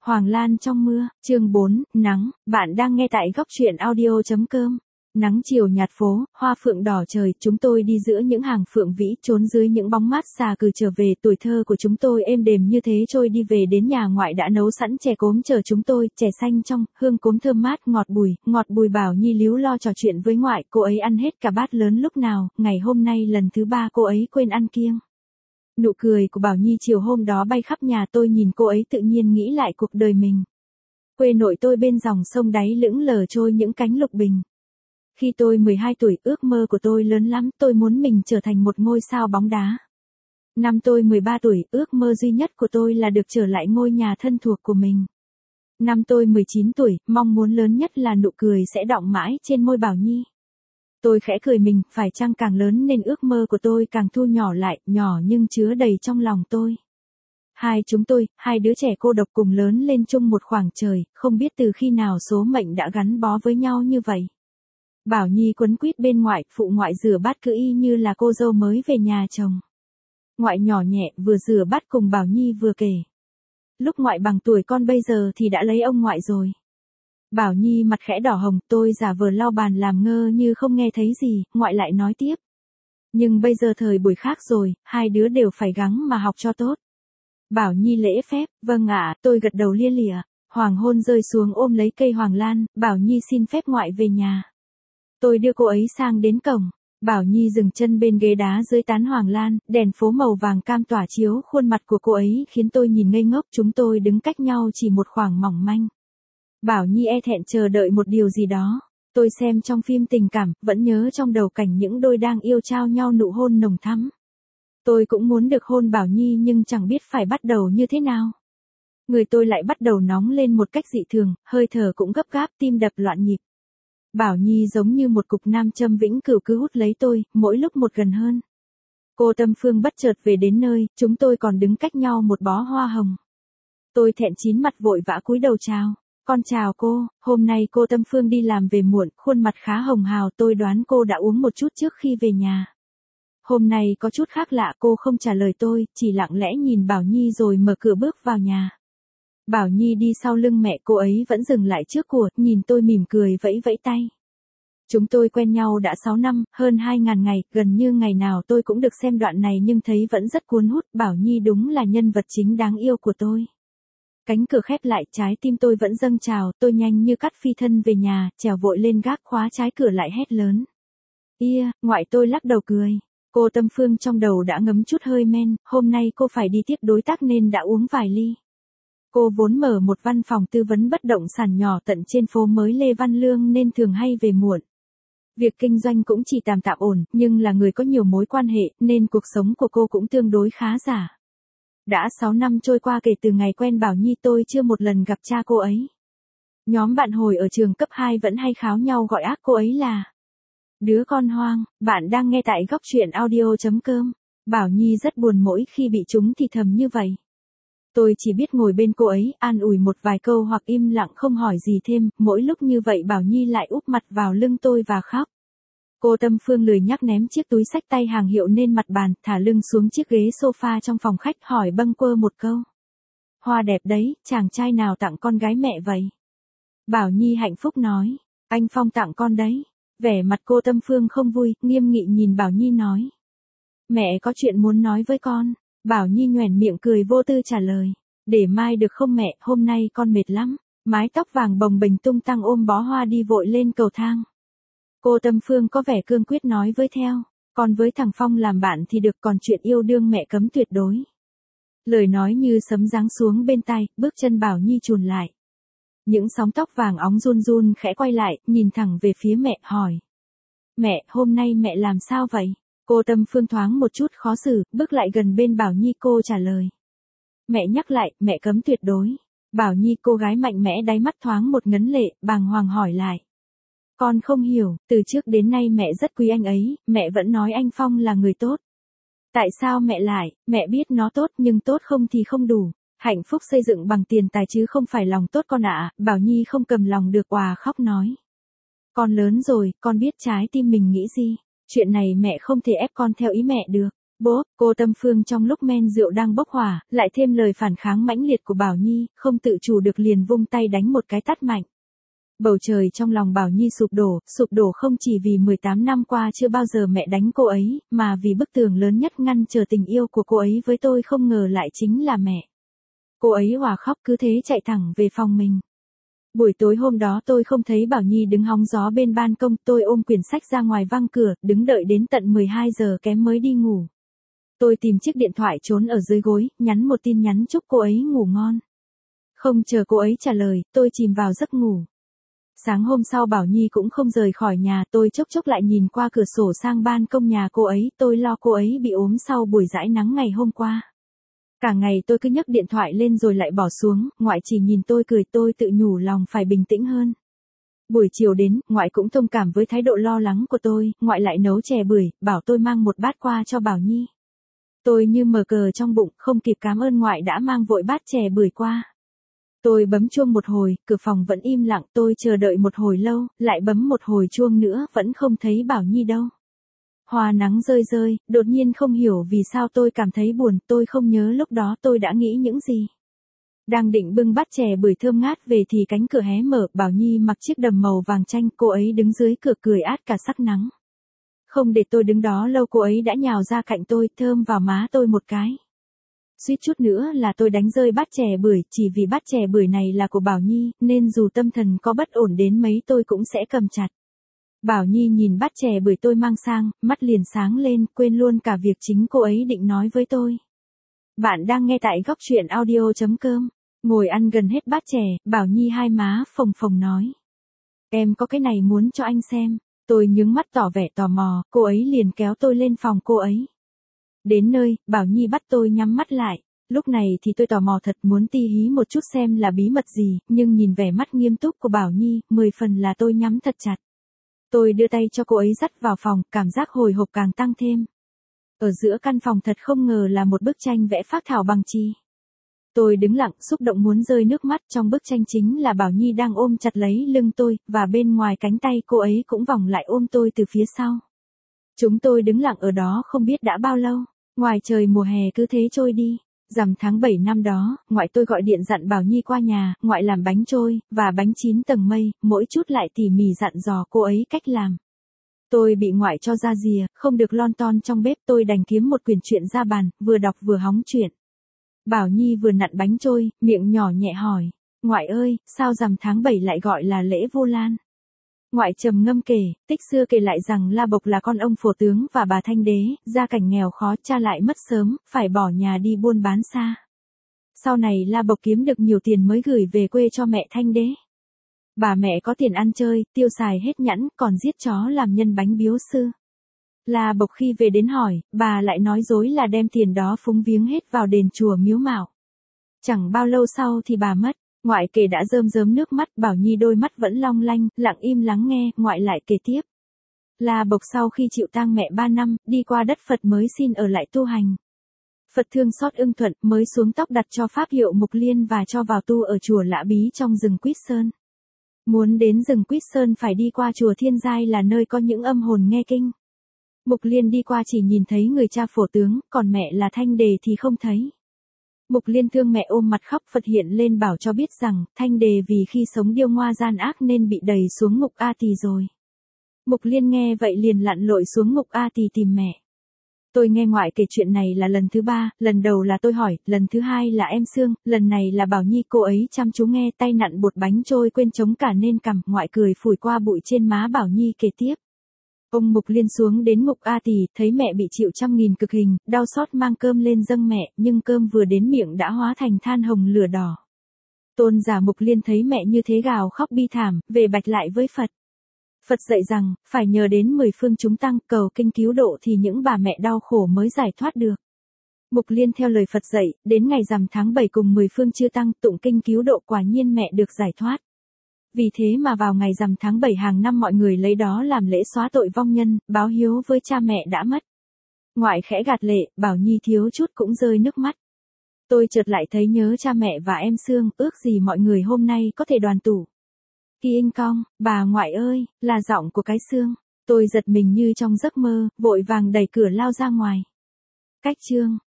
Hoàng Lan trong mưa, chương 4, nắng, bạn đang nghe tại góc truyện audio.com. Nắng chiều nhạt phố, hoa phượng đỏ trời, chúng tôi đi giữa những hàng phượng vĩ, trốn dưới những bóng mát xà cừ trở về, tuổi thơ của chúng tôi êm đềm như thế trôi đi về đến nhà ngoại đã nấu sẵn chè cốm chờ chúng tôi, chè xanh trong, hương cốm thơm mát, ngọt bùi Bảo Nhi líu lo trò chuyện với ngoại, cô ấy ăn hết cả bát lớn lúc nào, ngày hôm nay lần thứ 3 cô ấy quên ăn kiêng. Nụ cười của Bảo Nhi chiều hôm đó bay khắp nhà tôi nhìn cô ấy tự nhiên nghĩ lại cuộc đời mình. Quê nội tôi bên dòng sông đáy lững lờ trôi những cánh lục bình. Khi tôi 12 tuổi ước mơ của tôi lớn lắm, tôi muốn mình trở thành một ngôi sao bóng đá. Năm tôi 13 tuổi, ước mơ duy nhất của tôi là được trở lại ngôi nhà thân thuộc của mình. Năm tôi 19 tuổi, mong muốn lớn nhất là nụ cười sẽ đọng mãi trên môi Bảo Nhi. Tôi khẽ cười mình, phải chăng càng lớn nên ước mơ của tôi càng thu nhỏ lại, nhỏ nhưng chứa đầy trong lòng tôi. Chúng tôi, hai đứa trẻ cô độc cùng lớn lên chung một khoảng trời, không biết từ khi nào số mệnh đã gắn bó với nhau như vậy. Bảo Nhi quấn quýt bên ngoại, phụ ngoại rửa bát cứ y như là cô dâu mới về nhà chồng. Ngoại nhỏ nhẹ, vừa rửa bát cùng Bảo Nhi vừa kể. Lúc ngoại bằng tuổi con bây giờ thì đã lấy ông ngoại rồi. Bảo Nhi mặt khẽ đỏ hồng, tôi giả vờ lau bàn làm ngơ như không nghe thấy gì, ngoại lại nói tiếp. Nhưng bây giờ thời buổi khác rồi, hai đứa đều phải gắng mà học cho tốt. Bảo Nhi lễ phép, vâng ạ, tôi gật đầu lia lịa. Hoàng hôn rơi xuống ôm lấy cây hoàng lan, Bảo Nhi xin phép ngoại về nhà. Tôi đưa cô ấy sang đến cổng. Bảo Nhi dừng chân bên ghế đá dưới tán hoàng lan, đèn phố màu vàng cam tỏa chiếu khuôn mặt của cô ấy khiến tôi nhìn ngây ngốc, chúng tôi đứng cách nhau chỉ một khoảng mỏng manh. Bảo Nhi e thẹn chờ đợi một điều gì đó. Tôi xem trong phim tình cảm, vẫn nhớ trong đầu cảnh những đôi đang yêu trao nhau nụ hôn nồng thắm. Tôi cũng muốn được hôn Bảo Nhi nhưng chẳng biết phải bắt đầu như thế nào. Người tôi lại bắt đầu nóng lên một cách dị thường, hơi thở cũng gấp gáp, tim đập loạn nhịp. Bảo Nhi giống như một cục nam châm vĩnh cửu cứ hút lấy tôi, mỗi lúc một gần hơn. Cô Tâm Phương bất chợt về đến nơi, chúng tôi còn đứng cách nhau một bó hoa hồng. Tôi thẹn chín mặt vội vã cúi đầu chào. Con chào cô, hôm nay cô Tâm Phương đi làm về muộn, khuôn mặt khá hồng hào, tôi đoán cô đã uống một chút trước khi về nhà. Hôm nay có chút khác lạ, cô không trả lời tôi, chỉ lặng lẽ nhìn Bảo Nhi rồi mở cửa bước vào nhà. Bảo Nhi đi sau lưng mẹ, cô ấy vẫn dừng lại trước cửa, nhìn tôi mỉm cười vẫy vẫy tay. Chúng tôi quen nhau đã 6 năm, hơn 2.000 ngày, gần như ngày nào tôi cũng được xem đoạn này nhưng thấy vẫn rất cuốn hút, Bảo Nhi đúng là nhân vật chính đáng yêu của tôi. Cánh cửa khép lại, trái tim tôi vẫn dâng trào, tôi nhanh như cắt phi thân về nhà, trèo vội lên gác khóa trái cửa lại hét lớn. Ngoại tôi lắc đầu cười. Cô Tâm Phương trong đầu đã ngấm chút hơi men, hôm nay cô phải đi tiếp đối tác nên đã uống vài ly. Cô vốn mở một văn phòng tư vấn bất động sản nhỏ tận trên phố mới Lê Văn Lương nên thường hay về muộn. Việc kinh doanh cũng chỉ tạm tạm ổn, nhưng là người có nhiều mối quan hệ nên cuộc sống của cô cũng tương đối khá giả. Đã 6 năm trôi qua kể từ ngày quen Bảo Nhi tôi chưa một lần gặp cha cô ấy. Nhóm bạn hồi ở trường cấp 2 vẫn hay kháo nhau gọi ác cô ấy là đứa con hoang. Bạn đang nghe tại góc truyện audio.com. Bảo Nhi rất buồn mỗi khi bị chúng thì thầm như vậy. Tôi chỉ biết ngồi bên cô ấy, an ủi một vài câu hoặc im lặng không hỏi gì thêm, mỗi lúc như vậy Bảo Nhi lại úp mặt vào lưng tôi và khóc. Cô Tâm Phương lười nhắc ném chiếc túi xách tay hàng hiệu lên mặt bàn, thả lưng xuống chiếc ghế sofa trong phòng khách hỏi bâng quơ một câu. Hoa đẹp đấy, chàng trai nào tặng con gái mẹ vậy? Bảo Nhi hạnh phúc nói, anh Phong tặng con đấy. Vẻ mặt cô Tâm Phương không vui, nghiêm nghị nhìn Bảo Nhi nói. Mẹ có chuyện muốn nói với con. Bảo Nhi nhoẻn miệng cười vô tư trả lời. Để mai được không mẹ, hôm nay con mệt lắm. Mái tóc vàng bồng bềnh tung tăng ôm bó hoa đi vội lên cầu thang. Cô Tâm Phương có vẻ cương quyết nói với theo. Con với thằng Phong làm bạn thì được, còn chuyện yêu đương mẹ cấm tuyệt đối. Lời nói như sấm giáng xuống bên tai, bước chân Bảo Nhi chùn lại. Những sóng tóc vàng óng run run khẽ quay lại, nhìn thẳng về phía mẹ, hỏi. Mẹ, hôm nay mẹ làm sao vậy? Cô Tâm Phương thoáng một chút khó xử, bước lại gần bên Bảo Nhi cô trả lời. Mẹ nhắc lại, mẹ cấm tuyệt đối. Bảo Nhi cô gái mạnh mẽ đáy mắt thoáng một ngấn lệ, bàng hoàng hỏi lại. Con không hiểu, từ trước đến nay mẹ rất quý anh ấy, mẹ vẫn nói anh Phong là người tốt. Tại sao mẹ biết nó tốt nhưng tốt không thì không đủ. Hạnh phúc xây dựng bằng tiền tài chứ không phải lòng tốt con ạ. Bảo Nhi không cầm lòng được òa khóc nói. Con lớn rồi, con biết trái tim mình nghĩ gì. Chuyện này mẹ không thể ép con theo ý mẹ được. Bố, cô Tâm Phương trong lúc men rượu đang bốc hỏa, lại thêm lời phản kháng mãnh liệt của Bảo Nhi, không tự chủ được liền vung tay đánh một cái tát mạnh. Bầu trời trong lòng Bảo Nhi sụp đổ không chỉ vì 18 năm qua chưa bao giờ mẹ đánh cô ấy, mà vì bức tường lớn nhất ngăn trở tình yêu của cô ấy với tôi không ngờ lại chính là mẹ. Cô ấy òa khóc cứ thế chạy thẳng về phòng mình. Buổi tối hôm đó tôi không thấy Bảo Nhi đứng hóng gió bên ban công, tôi ôm quyển sách ra ngoài văng cửa, đứng đợi đến tận 12 giờ kém mới đi ngủ. Tôi tìm chiếc điện thoại trốn ở dưới gối, nhắn một tin nhắn chúc cô ấy ngủ ngon. Không chờ cô ấy trả lời, tôi chìm vào giấc ngủ. Sáng hôm sau Bảo Nhi cũng không rời khỏi nhà, tôi chốc chốc lại nhìn qua cửa sổ sang ban công nhà cô ấy, tôi lo cô ấy bị ốm sau buổi dãi nắng ngày hôm qua. Cả ngày tôi cứ nhấc điện thoại lên rồi lại bỏ xuống, ngoại chỉ nhìn tôi cười, tôi tự nhủ lòng phải bình tĩnh hơn. Buổi chiều đến, ngoại cũng thông cảm với thái độ lo lắng của tôi, ngoại lại nấu chè bưởi, bảo tôi mang một bát qua cho Bảo Nhi. Tôi như mở cờ trong bụng, không kịp cảm ơn ngoại đã mang vội bát chè bưởi qua. Tôi bấm chuông một hồi, cửa phòng vẫn im lặng, tôi chờ đợi một hồi lâu, lại bấm một hồi chuông nữa, vẫn không thấy Bảo Nhi đâu. Hoa nắng rơi rơi, đột nhiên không hiểu vì sao tôi cảm thấy buồn, tôi không nhớ lúc đó tôi đã nghĩ những gì. Đang định bưng bát chè bưởi thơm ngát về thì cánh cửa hé mở, Bảo Nhi mặc chiếc đầm màu vàng chanh, cô ấy đứng dưới cửa cười át cả sắc nắng. Không để tôi đứng đó lâu cô ấy đã nhào ra cạnh tôi, thơm vào má tôi một cái. Suýt chút nữa là tôi đánh rơi bát chè bưởi, chỉ vì bát chè bưởi này là của Bảo Nhi, nên dù tâm thần có bất ổn đến mấy tôi cũng sẽ cầm chặt. Bảo Nhi nhìn bát chè bưởi tôi mang sang, mắt liền sáng lên, quên luôn cả việc chính cô ấy định nói với tôi. Bạn đang nghe tại góc truyện audio.com. Ngồi ăn gần hết bát chè, Bảo Nhi hai má phồng phồng nói. Em có cái này muốn cho anh xem. Tôi nhướng mắt tỏ vẻ tò mò, cô ấy liền kéo tôi lên phòng cô ấy. Đến nơi, Bảo Nhi bắt tôi nhắm mắt lại. Lúc này thì tôi tò mò thật, muốn ti hí một chút xem là bí mật gì, nhưng nhìn vẻ mắt nghiêm túc của Bảo Nhi, 10 phần là tôi nhắm thật chặt. Tôi đưa tay cho cô ấy dắt vào phòng, cảm giác hồi hộp càng tăng thêm. Ở giữa căn phòng thật không ngờ là một bức tranh vẽ phác thảo bằng chì. Tôi đứng lặng, xúc động muốn rơi nước mắt, trong bức tranh chính là Bảo Nhi đang ôm chặt lấy lưng tôi, và bên ngoài cánh tay cô ấy cũng vòng lại ôm tôi từ phía sau. Chúng tôi đứng lặng ở đó không biết đã bao lâu, ngoài trời mùa hè cứ thế trôi đi. Rằm tháng 7 năm đó, ngoại tôi gọi điện dặn Bảo Nhi qua nhà, ngoại làm bánh trôi, và bánh 9 tầng mây, mỗi chút lại tỉ mỉ dặn dò cô ấy cách làm. Tôi bị ngoại cho ra rìa, không được lon ton trong bếp, tôi đành kiếm một quyển truyện ra bàn, vừa đọc vừa hóng chuyện. Bảo Nhi vừa nặn bánh trôi, miệng nhỏ nhẹ hỏi, ngoại ơi, sao rằm tháng 7 lại gọi là lễ Vu Lan? Ngoại trầm ngâm kể, tích xưa kể lại rằng La Bộc là con ông phổ tướng và bà Thanh Đế, gia cảnh nghèo khó, cha lại mất sớm, phải bỏ nhà đi buôn bán xa. Sau này La Bộc kiếm được nhiều tiền mới gửi về quê cho mẹ Thanh Đế. Bà mẹ có tiền ăn chơi, tiêu xài hết nhẵn, còn giết chó làm nhân bánh biếu sư. La Bộc khi về đến hỏi, bà lại nói dối là đem tiền đó phúng viếng hết vào đền chùa miếu mạo. Chẳng bao lâu sau thì bà mất. Ngoại kể đã rơm rớm nước mắt, Bảo Nhi đôi mắt vẫn long lanh, lặng im lắng nghe, ngoại lại kể tiếp. La Bộc sau khi chịu tang mẹ 3 năm, đi qua đất Phật mới xin ở lại tu hành. Phật thương xót ưng thuận, mới xuống tóc đặt cho pháp hiệu Mục Liên và cho vào tu ở chùa Lã Bí trong rừng Quýt Sơn. Muốn đến rừng Quýt Sơn phải đi qua chùa Thiên Giai là nơi có những âm hồn nghe kinh. Mục Liên đi qua chỉ nhìn thấy người cha phổ tướng, còn mẹ là Thanh Đề thì không thấy. Mục Liên thương mẹ ôm mặt khóc, Phật hiện lên bảo cho biết rằng, Thanh Đề vì khi sống điêu ngoa gian ác nên bị đày xuống ngục A Tỳ rồi. Mục Liên nghe vậy liền lặn lội xuống ngục A Tỳ tìm mẹ. Tôi nghe ngoại kể chuyện này là lần thứ 3, lần đầu là tôi hỏi, lần thứ 2 là em Sương, lần này là Bảo Nhi, cô ấy chăm chú nghe, tay nặn bột bánh trôi quên chống cả nên cằm, ngoại cười phủi qua bụi trên má Bảo Nhi kể tiếp. Ông Mục Liên xuống đến ngục A Tỳ, thấy mẹ bị chịu 100.000 cực hình, đau xót mang cơm lên dâng mẹ, nhưng cơm vừa đến miệng đã hóa thành than hồng lửa đỏ. Tôn giả Mục Liên thấy mẹ như thế gào khóc bi thảm, về bạch lại với Phật. Phật dạy rằng, phải nhờ đến 10 phương chúng tăng cầu kinh cứu độ thì những bà mẹ đau khổ mới giải thoát được. Mục Liên theo lời Phật dạy, đến ngày rằm tháng 7 cùng 10 phương chư tăng tụng kinh cứu độ, quả nhiên mẹ được giải thoát. Vì thế mà vào ngày rằm tháng 7 hàng năm mọi người lấy đó làm lễ xóa tội vong nhân, báo hiếu với cha mẹ đã mất. Ngoại khẽ gạt lệ, Bảo Nhi thiếu chút cũng rơi nước mắt. Tôi chợt lại thấy nhớ cha mẹ và em Sương, ước gì mọi người hôm nay có thể đoàn tụ. Ki Inh Cong, bà ngoại ơi, là giọng của cái Sương. Tôi giật mình như trong giấc mơ, vội vàng đẩy cửa lao ra ngoài. Cách chương